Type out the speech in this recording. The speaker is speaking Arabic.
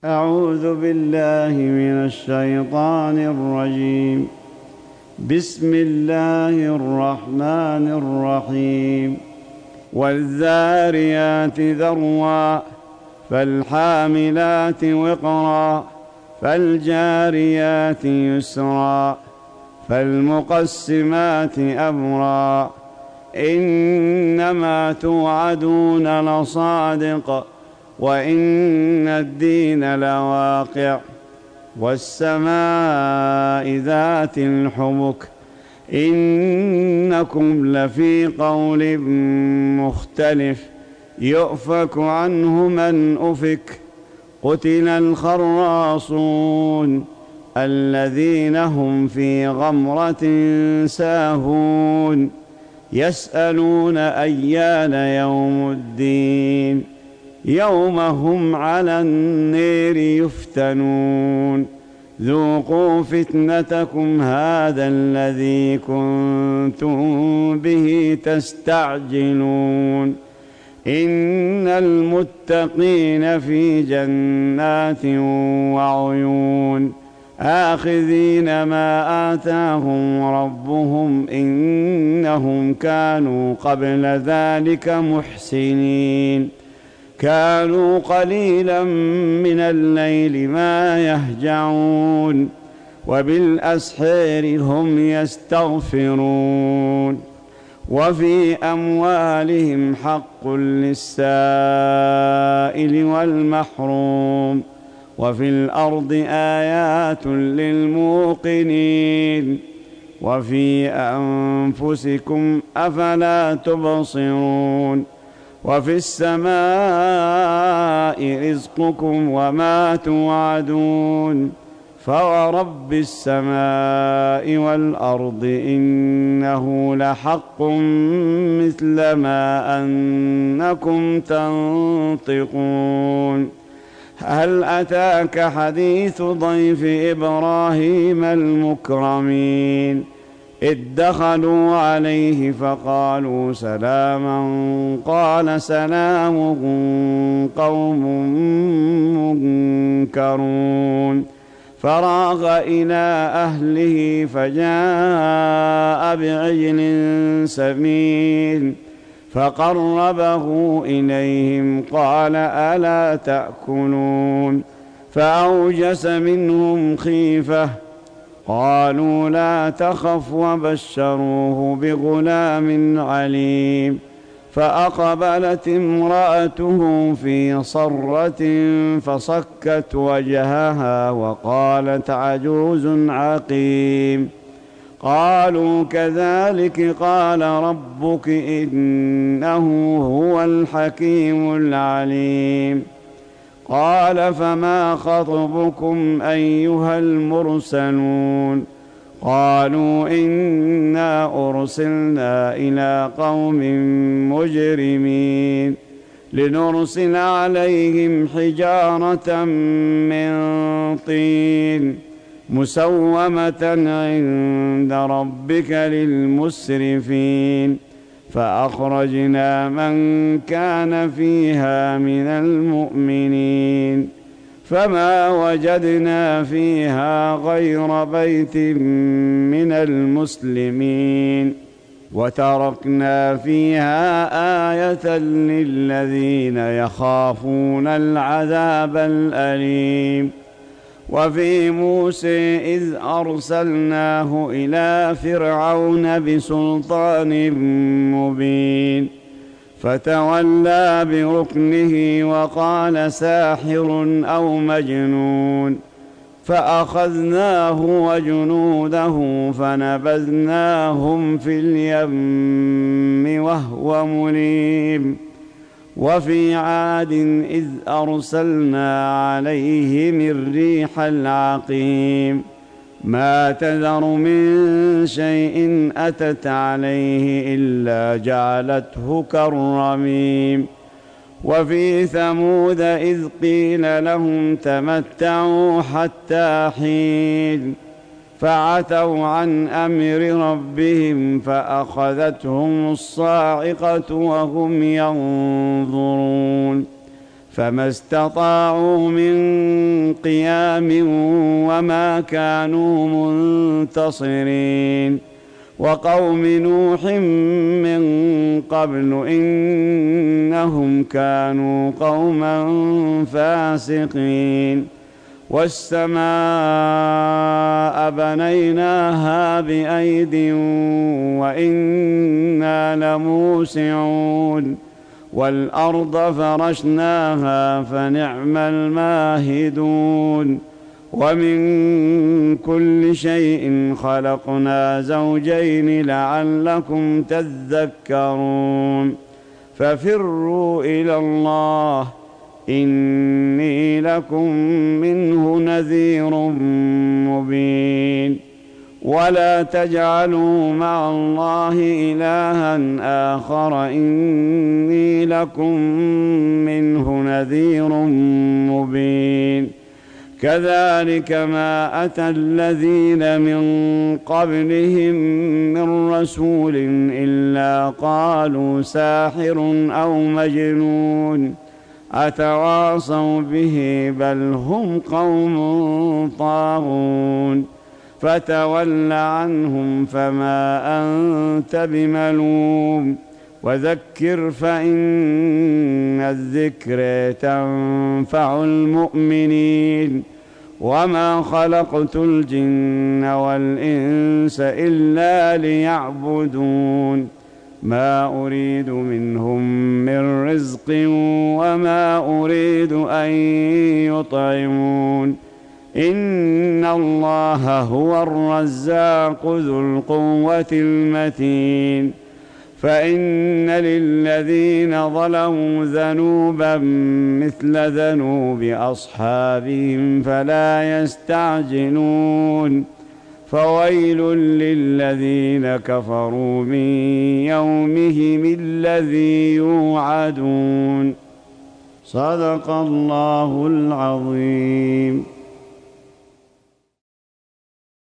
أعوذ بالله من الشيطان الرجيم. بسم الله الرحمن الرحيم. والذاريات ذروا فالحاملات وقرا فالجاريات يسرا فالمقسمات أمرا إنما توعدون لصادق وإن الدين لواقع والسماء ذات الحبك إنكم لفي قول مختلف يؤفك عنه من أفك قتل الخراصون الذين هم في غمرة ساهون يسألون أيان يوم الدين يوم هم على النار يفتنون ذوقوا فتنتكم هذا الذي كنتم به تستعجلون إن المتقين في جنات وعيون آخذين ما آتاهم ربهم إنهم كانوا قبل ذلك محسنين كانوا قليلا من الليل ما يهجعون وبالأسحار هم يستغفرون وفي أموالهم حق للسائل والمحروم وفي الأرض آيات للموقنين وفي أنفسكم أفلا تبصرون وفي السماء رزقكم وما توعدون فورب السماء والأرض إنه لحق مثل ما أنكم تنطقون هل أتاك حديث ضيف إبراهيم المكرمين إذ دخلوا عليه فقالوا سلاما قال سلام قوم منكرون فراغ إلى أهله فجاء بعجل سمين فقربه إليهم قال ألا تأكلون فأوجس منهم خيفة قالوا لا تخف وبشروه بغلام عليم فأقبلت امرأته في صرة فصكت وجهها وقالت عجوز عقيم قالوا كذلك قال ربك إنه هو الحكيم العليم قال فما خطبكم أيها المرسلون قالوا إنا أرسلنا إلى قوم مجرمين لنرسل عليهم حجارة من طين مسومة عند ربك للمسرفين فأخرجنا من كان فيها من المؤمنين فما وجدنا فيها غير بيت من المسلمين وتركنا فيها آية للذين يخافون العذاب الأليم وفي موسى إذ أرسلناه إلى فرعون بسلطان مبين فتولى بركنه وقال ساحر أو مجنون فأخذناه وجنوده فنبذناهم في اليم وهو مليم وفي عاد إذ أرسلنا عليهم الريح العقيم ما تذر من شيء أتت عليه إلا جعلته كالرميم وفي ثمود إذ قيل لهم تمتعوا حتى حين فعتوا عن أمر ربهم فأخذتهم الصاعقة وهم ينظرون فما استطاعوا من قيام وما كانوا منتصرين وقوم نوح من قبل إنهم كانوا قوما فاسقين والسماء بنيناها بأيد وإنا لموسعون والأرض فرشناها فنعم الماهدون ومن كل شيء خلقنا زوجين لعلكم تذكرون ففروا إلى الله إني لكم منه نذير مبين ولا تجعلوا مع الله إلها آخر إني لكم منه نذير مبين كذلك ما أتى الذين من قبلهم من رسول إلا قالوا ساحر أو مجنون أتواصوا به بل هم قوم طاغون فتول عنهم فما أنت بملوم وذكر فإن الذكر تنفع المؤمنين وما خلقت الجن والإنس إلا ليعبدون ما أريد منهم من رزق وما أريد أن يطعمون إن الله هو الرزاق ذو القوة المتين فإن للذين ظلموا ذنوبا مثل ذنوب أصحابهم فلا يستعجلون فويل للذين كفروا من يومهم الذي يوعدون صدق الله العظيم.